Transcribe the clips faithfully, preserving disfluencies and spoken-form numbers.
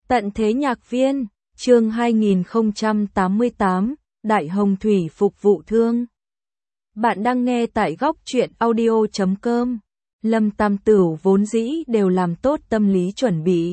Tận thế nhạc viên, chương hai nghìn không trăm tám mươi tám, Đại Hồng Thủy phục vụ thương. Bạn đang nghe tại góc truyện audio chấm com. Lâm Tam Tửu vốn dĩ đều làm tốt tâm lý chuẩn bị.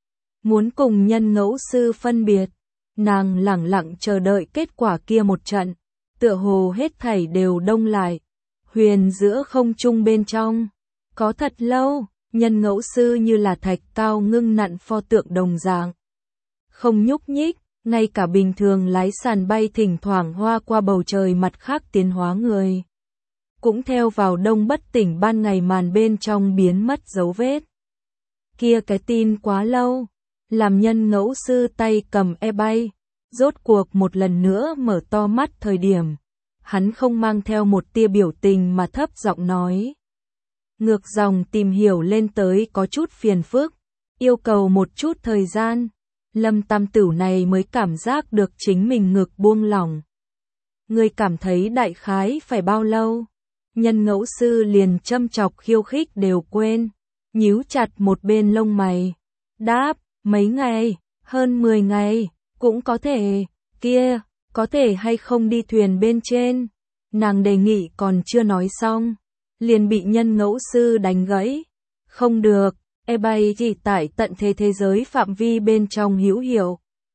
Muốn cùng nhân ngẫu sư phân biệt, nàng lẳng lặng chờ đợi kết quả kia một trận, tựa hồ hết thảy đều đông lại. Huyền giữa không trung bên trong, có thật lâu, nhân ngẫu sư như là thạch cao ngưng nặn pho tượng đồng dạng. Không nhúc nhích, ngay cả bình thường lái sàn bay thỉnh thoảng hoa qua bầu trời mặt khác tiến hóa người. Cũng theo vào đông bất tỉnh ban ngày màn bên trong biến mất dấu vết. Kia cái tin quá lâu, làm nhân ngẫu sư tay cầm e bay, rốt cuộc một lần nữa mở to mắt thời điểm. Hắn không mang theo một tia biểu tình mà thấp giọng nói. Ngược dòng tìm hiểu lên tới có chút phiền phức, yêu cầu một chút thời gian. Lâm Tam Tửu này mới cảm giác được chính mình ngực buông lỏng. Người cảm thấy đại khái phải bao lâu? Nhân ngẫu sư liền châm chọc khiêu khích đều quên, nhíu chặt một bên lông mày. Đáp, mấy ngày, hơn mười ngày, cũng có thể, kia, có thể hay không đi thuyền bên trên. Nàng đề nghị còn chưa nói xong, liền bị nhân ngẫu sư đánh gãy. Không được, e bay chỉ tại tận thế thế giới phạm vi bên trong hữu hiệu.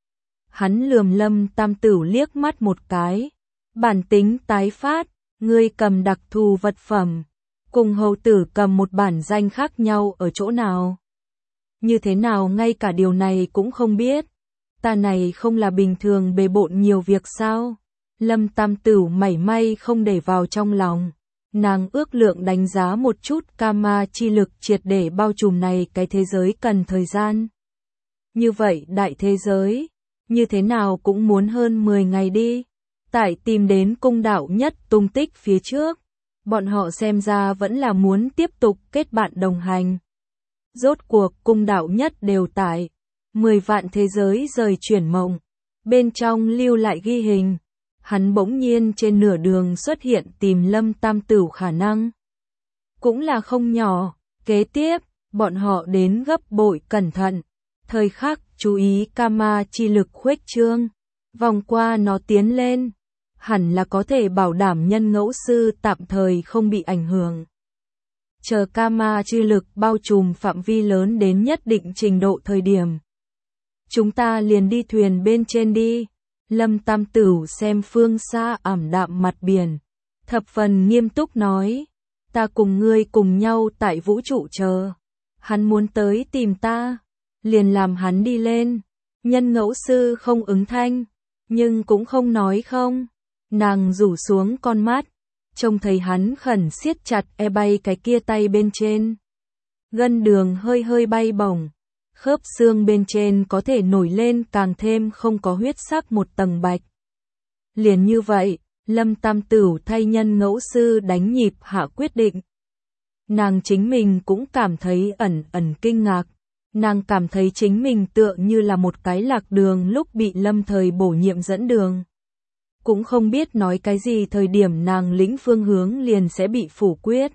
Hắn lườm Lâm Tam Tửu liếc mắt một cái. Bản tính tái phát, ngươi cầm đặc thù vật phẩm, cùng hầu tử cầm một bản danh khác nhau ở chỗ nào? Như thế nào ngay cả điều này cũng không biết? Ta này không là bình thường bề bộn nhiều việc sao? Lâm Tam Tửu mảy may không để vào trong lòng. Nàng ước lượng đánh giá một chút Kama chi lực triệt để bao trùm này cái thế giới cần thời gian. Như vậy đại thế giới, như thế nào cũng muốn hơn mười ngày đi. Tại tìm đến cung đạo nhất tung tích phía trước, bọn họ xem ra vẫn là muốn tiếp tục kết bạn đồng hành. Rốt cuộc cung đạo nhất đều tại, mười vạn thế giới rời chuyển mộng, bên trong lưu lại ghi hình. Hắn bỗng nhiên trên nửa đường xuất hiện tìm Lâm Tam Tửu khả năng. Cũng là không nhỏ, kế tiếp, bọn họ đến gấp bội cẩn thận. Thời khắc chú ý Kama chi lực khuếch trương, vòng qua nó tiến lên. Hẳn là có thể bảo đảm nhân ngẫu sư tạm thời không bị ảnh hưởng. Chờ Kama chi lực bao trùm phạm vi lớn đến nhất định trình độ thời điểm. Chúng ta liền đi thuyền bên trên đi. Lâm Tam Tửu xem phương xa ảm đạm mặt biển, thập phần nghiêm túc nói, ta cùng ngươi cùng nhau tại vũ trụ chờ. Hắn muốn tới tìm ta, liền làm hắn đi lên. Nhân ngẫu sư không ứng thanh, nhưng cũng không nói không. Nàng rủ xuống con mắt, trông thấy hắn khẩn siết chặt e bay cái kia tay bên trên. Gân đường hơi hơi bay bổng. Khớp xương bên trên có thể nổi lên càng thêm không có huyết sắc một tầng bạch. Liền như vậy, Lâm Tam Tửu thay nhân ngẫu sư đánh nhịp hạ quyết định. Nàng chính mình cũng cảm thấy ẩn ẩn kinh ngạc. Nàng cảm thấy chính mình tựa như là một cái lạc đường lúc bị Lâm Thời bổ nhiệm dẫn đường. Cũng không biết nói cái gì thời điểm nàng lĩnh phương hướng liền sẽ bị phủ quyết.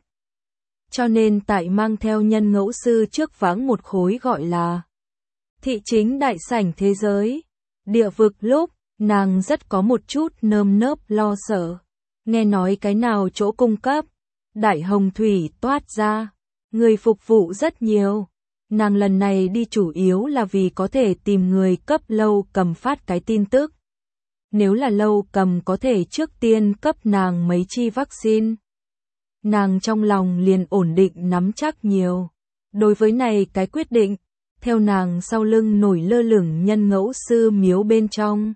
Cho nên tại mang theo nhân ngẫu sư trước vãng một khối gọi là thị chính đại sảnh thế giới, địa vực lúc, nàng rất có một chút nơm nớp lo sợ. Nghe nói cái nào chỗ cung cấp, Đại Hồng Thủy toát ra, người phục vụ rất nhiều. Nàng lần này đi chủ yếu là vì có thể tìm người cấp lâu cầm phát cái tin tức. Nếu là lâu cầm có thể trước tiên cấp nàng mấy chi vaccine. Nàng trong lòng liền ổn định nắm chắc nhiều. Đối với này cái quyết định, theo nàng sau lưng nổi lơ lửng nhân ngẫu sư miếu bên trong.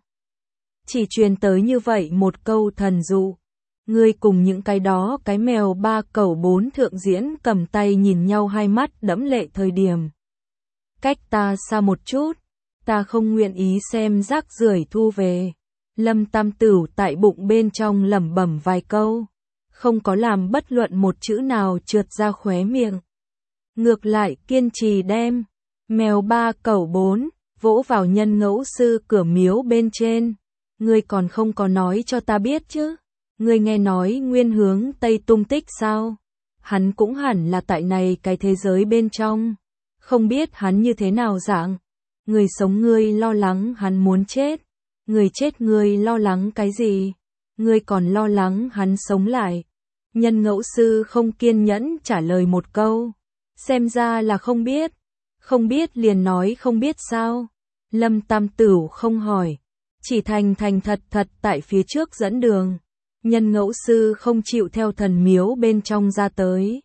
Chỉ truyền tới như vậy một câu thần dụ. Ngươi cùng những cái đó cái mèo ba cẩu bốn thượng diễn cầm tay nhìn nhau hai mắt đẫm lệ thời điểm. Cách ta xa một chút, ta không nguyện ý xem rác rưởi thu về. Lâm Tam Tửu tại bụng bên trong lẩm bẩm vài câu. Không có làm bất luận một chữ nào trượt ra khóe miệng. Ngược lại kiên trì đem, mèo ba cẩu bốn, vỗ vào nhân ngẫu sư cửa miếu bên trên. Ngươi còn không có nói cho ta biết chứ? Ngươi nghe nói nguyên hướng Tây tung tích sao? Hắn cũng hẳn là tại này cái thế giới bên trong. Không biết hắn như thế nào dạng. Người sống ngươi lo lắng hắn muốn chết, người chết ngươi lo lắng cái gì? Ngươi còn lo lắng hắn sống lại. Nhân ngẫu sư không kiên nhẫn trả lời một câu. Xem ra là không biết. Không biết liền nói không biết sao. Lâm Tam Tửu không hỏi. Chỉ thành thành thật thật tại phía trước dẫn đường. Nhân ngẫu sư không chịu theo thần miếu bên trong ra tới.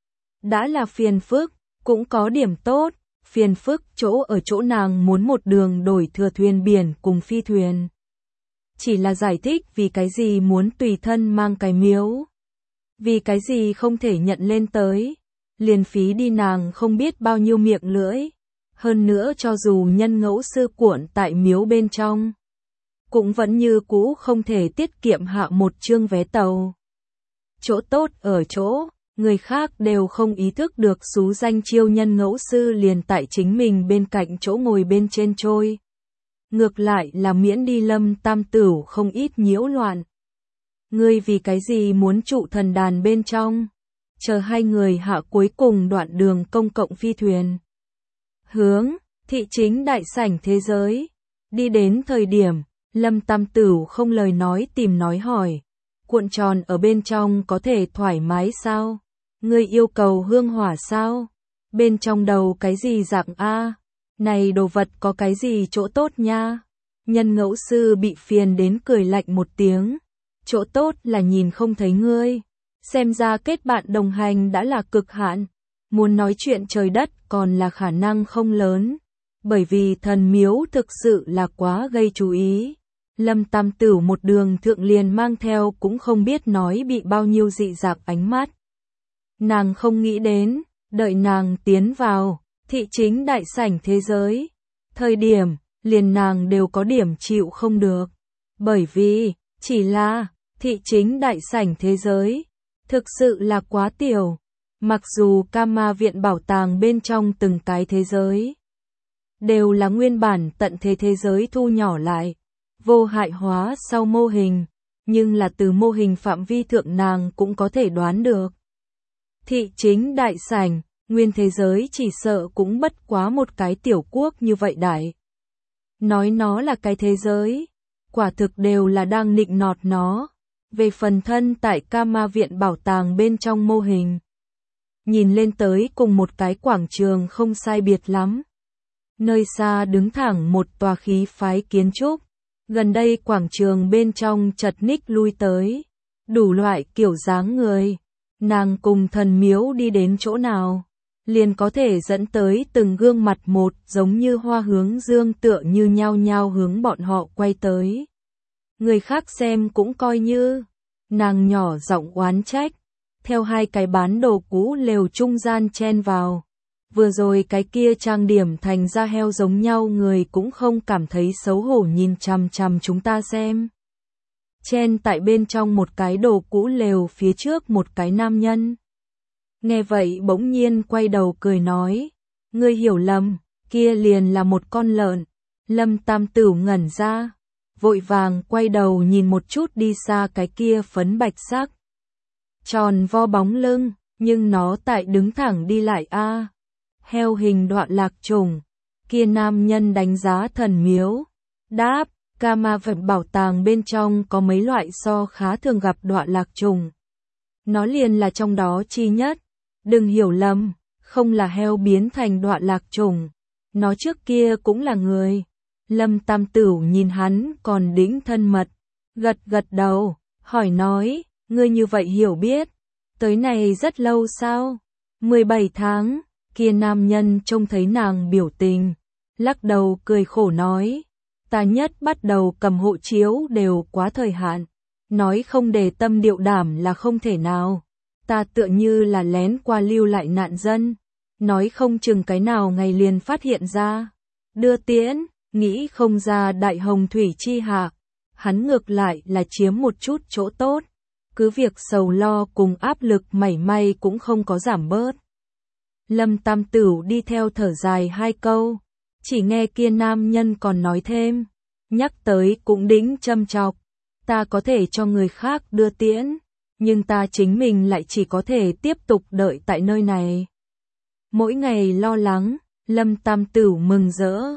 Đã là phiền phức, cũng có điểm tốt. Phiền phức chỗ ở chỗ nàng muốn một đường đổi thừa thuyền biển cùng phi thuyền. Chỉ là giải thích vì cái gì muốn tùy thân mang cái miếu. Vì cái gì không thể nhận lên tới. Liền phí đi nàng không biết bao nhiêu miệng lưỡi. Hơn nữa cho dù nhân ngẫu sư cuộn tại miếu bên trong. Cũng vẫn như cũ không thể tiết kiệm hạ một chương vé tàu. Chỗ tốt ở chỗ, người khác đều không ý thức được xú danh chiêu nhân ngẫu sư liền tại chính mình bên cạnh chỗ ngồi bên trên trôi. Ngược lại là miễn đi Lâm Tam Tửu không ít nhiễu loạn. Ngươi vì cái gì muốn trụ thần đàn bên trong? Chờ hai người hạ cuối cùng đoạn đường công cộng phi thuyền. Hướng, thị chính đại sảnh thế giới. Đi đến thời điểm, Lâm Tam Tửu không lời nói tìm nói hỏi. Cuộn tròn ở bên trong có thể thoải mái sao? Ngươi yêu cầu hương hỏa sao? Bên trong đầu cái gì dạng a? Này đồ vật có cái gì chỗ tốt nha? Nhân ngẫu sư bị phiền đến cười lạnh một tiếng. Chỗ tốt là nhìn không thấy ngươi. Xem ra kết bạn đồng hành đã là cực hạn. Muốn nói chuyện trời đất còn là khả năng không lớn. Bởi vì thần miếu thực sự là quá gây chú ý. Lâm Tam Tửu một đường thượng liền mang theo cũng không biết nói bị bao nhiêu dị dạng ánh mắt. Nàng không nghĩ đến, đợi nàng tiến vào, thị chính đại sảnh thế giới. Thời điểm, liền nàng đều có điểm chịu không được. Bởi vì, chỉ là, thị chính đại sảnh thế giới, thực sự là quá tiểu. Mặc dù Kama viện bảo tàng bên trong từng cái thế giới, đều là nguyên bản tận thế thế giới thu nhỏ lại, vô hại hóa sau mô hình, nhưng là từ mô hình phạm vi thượng nàng cũng có thể đoán được. Thị chính đại sảnh, nguyên thế giới chỉ sợ cũng bất quá một cái tiểu quốc như vậy đại. Nói nó là cái thế giới, quả thực đều là đang nịnh nọt nó. Về phần thân tại Kama viện bảo tàng bên trong mô hình, nhìn lên tới cùng một cái quảng trường không sai biệt lắm. Nơi xa đứng thẳng một tòa khí phái kiến trúc, gần đây quảng trường bên trong chật ních lui tới, đủ loại kiểu dáng người. Nàng cùng thần miếu đi đến chỗ nào, liền có thể dẫn tới từng gương mặt một giống như hoa hướng dương tựa như nhao nhao hướng bọn họ quay tới. Người khác xem cũng coi như, nàng nhỏ giọng oán trách, theo hai cái bán đồ cũ lều trung gian chen vào. Vừa rồi cái kia trang điểm thành da heo giống nhau người cũng không cảm thấy xấu hổ nhìn chằm chằm chúng ta xem. Chen tại bên trong một cái đồ cũ lều phía trước một cái nam nhân. Nghe vậy bỗng nhiên quay đầu cười nói, ngươi hiểu lầm, kia liền là một con lợn. Lâm Tam Tửu ngẩn ra, vội vàng quay đầu nhìn một chút đi xa cái kia phấn bạch sắc. Tròn vo bóng lưng, nhưng nó tại đứng thẳng đi lại a. Heo hình đoạn lạc trùng, kia nam nhân đánh giá thần miếu. Đáp, Kama viện bảo tàng bên trong có mấy loại so khá thường gặp đoạn lạc trùng. Nó liền là trong đó chi nhất. Đừng hiểu lầm, không là heo biến thành đoạn lạc trùng. Nó trước kia cũng là người. Lâm Tam Tửu nhìn hắn còn đĩnh thân mật, gật gật đầu, hỏi nói, ngươi như vậy hiểu biết, tới này rất lâu sao? mười bảy tháng, kia nam nhân trông thấy nàng biểu tình, lắc đầu cười khổ nói, ta nhất bắt đầu cầm hộ chiếu đều quá thời hạn, nói không để tâm điệu đảm là không thể nào, ta tựa như là lén qua lưu lại nạn dân, nói không chừng cái nào ngày liền phát hiện ra, đưa tiễn. Nghĩ không ra đại hồng thủy chi hạ, hắn ngược lại là chiếm một chút chỗ tốt, cứ việc sầu lo cùng áp lực mảy may cũng không có giảm bớt. Lâm Tam Tửu đi theo thở dài hai câu, chỉ nghe kia nam nhân còn nói thêm, nhắc tới cũng đĩnh châm chọc, ta có thể cho người khác đưa tiễn, nhưng ta chính mình lại chỉ có thể tiếp tục đợi tại nơi này. Mỗi ngày lo lắng, Lâm Tam Tửu mừng rỡ.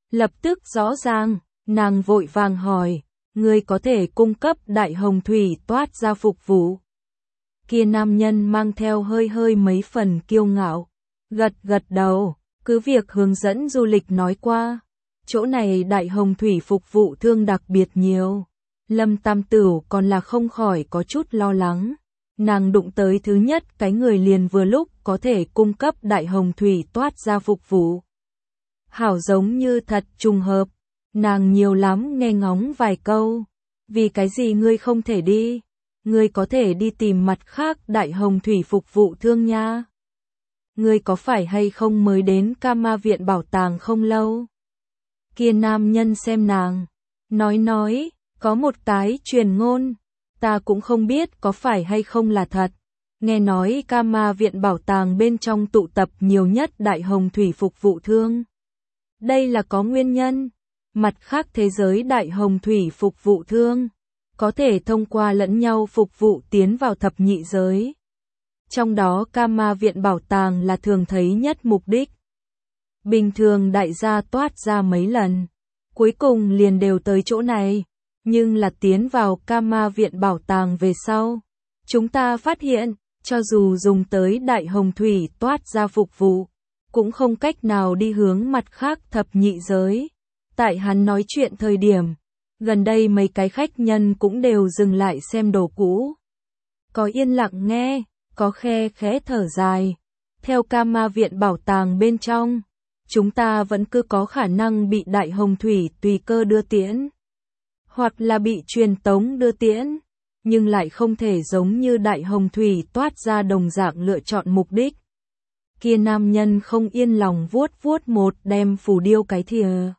Lập tức rõ ràng, nàng vội vàng hỏi, ngươi có thể cung cấp đại hồng thủy toát ra phục vụ. Kia nam nhân mang theo hơi hơi mấy phần kiêu ngạo, gật gật đầu, cứ việc hướng dẫn du lịch nói qua, chỗ này đại hồng thủy phục vụ thương đặc biệt nhiều. Lâm Tam Tửu còn là không khỏi có chút lo lắng, nàng đụng tới thứ nhất cái người liền vừa lúc có thể cung cấp đại hồng thủy toát ra phục vụ. Hảo giống như thật trùng hợp, nàng nhiều lắm nghe ngóng vài câu, vì cái gì ngươi không thể đi, ngươi có thể đi tìm mặt khác đại hồng thủy phục vụ thương nha. Ngươi có phải hay không mới đến Kama viện bảo tàng không lâu? Kia nam nhân xem nàng, nói nói, có một cái truyền ngôn, ta cũng không biết có phải hay không là thật. Nghe nói Kama viện bảo tàng bên trong tụ tập nhiều nhất đại hồng thủy phục vụ thương. Đây là có nguyên nhân, mặt khác thế giới đại hồng thủy phục vụ thương, có thể thông qua lẫn nhau phục vụ tiến vào thập nhị giới. Trong đó Kama viện bảo tàng là thường thấy nhất mục đích. Bình thường đại gia toát ra mấy lần, cuối cùng liền đều tới chỗ này, nhưng là tiến vào Kama viện bảo tàng về sau. Chúng ta phát hiện, cho dù dùng tới đại hồng thủy toát ra phục vụ, cũng không cách nào đi hướng mặt khác thập nhị giới. Tại hắn nói chuyện thời điểm, gần đây mấy cái khách nhân cũng đều dừng lại xem đồ cũ. Có yên lặng nghe, có khe khẽ thở dài. Theo Kama viện bảo tàng bên trong, chúng ta vẫn cứ có khả năng bị đại hồng thủy tùy cơ đưa tiễn, hoặc là bị truyền tống đưa tiễn, nhưng lại không thể giống như đại hồng thủy toát ra đồng dạng lựa chọn mục đích. Kia nam nhân không yên lòng vuốt vuốt một đem phù điêu cái thìa.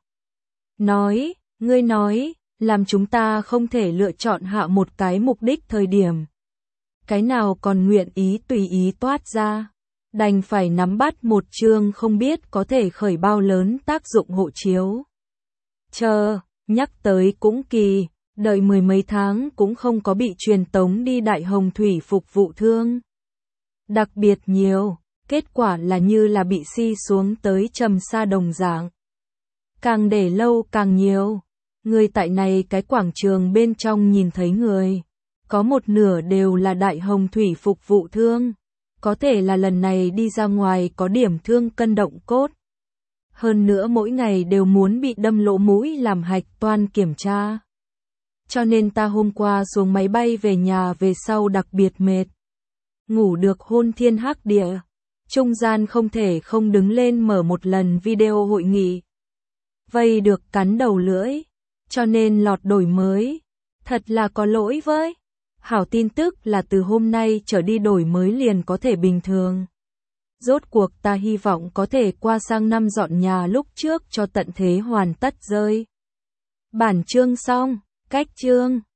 Nói, ngươi nói, làm chúng ta không thể lựa chọn hạ một cái mục đích thời điểm. Cái nào còn nguyện ý tùy ý toát ra, đành phải nắm bắt một chương không biết có thể khởi bao lớn tác dụng hộ chiếu. Chờ, nhắc tới cũng kỳ, đợi mười mấy tháng cũng không có bị truyền tống đi đại hồng thủy phục vụ thương. Đặc biệt nhiều, kết quả là như là bị si xuống tới trầm sa đồng dạng. Càng để lâu càng nhiều, người tại này cái quảng trường bên trong nhìn thấy người, có một nửa đều là đại hồng thủy phục vụ thương, có thể là lần này đi ra ngoài có điểm thương cân động cốt. Hơn nữa mỗi ngày đều muốn bị đâm lỗ mũi làm hạch toan kiểm tra. Cho nên ta hôm qua xuống máy bay về nhà về sau đặc biệt mệt. Ngủ được hôn thiên hắc địa, trung gian không thể không đứng lên mở một lần video hội nghị. Vây được cắn đầu lưỡi, cho nên lọt đổi mới. Thật là có lỗi với. Hảo tin tức là từ hôm nay trở đi đổi mới liền có thể bình thường. Rốt cuộc ta hy vọng có thể qua sang năm dọn nhà lúc trước cho tận thế hoàn tất rơi. Bản chương xong, cách chương.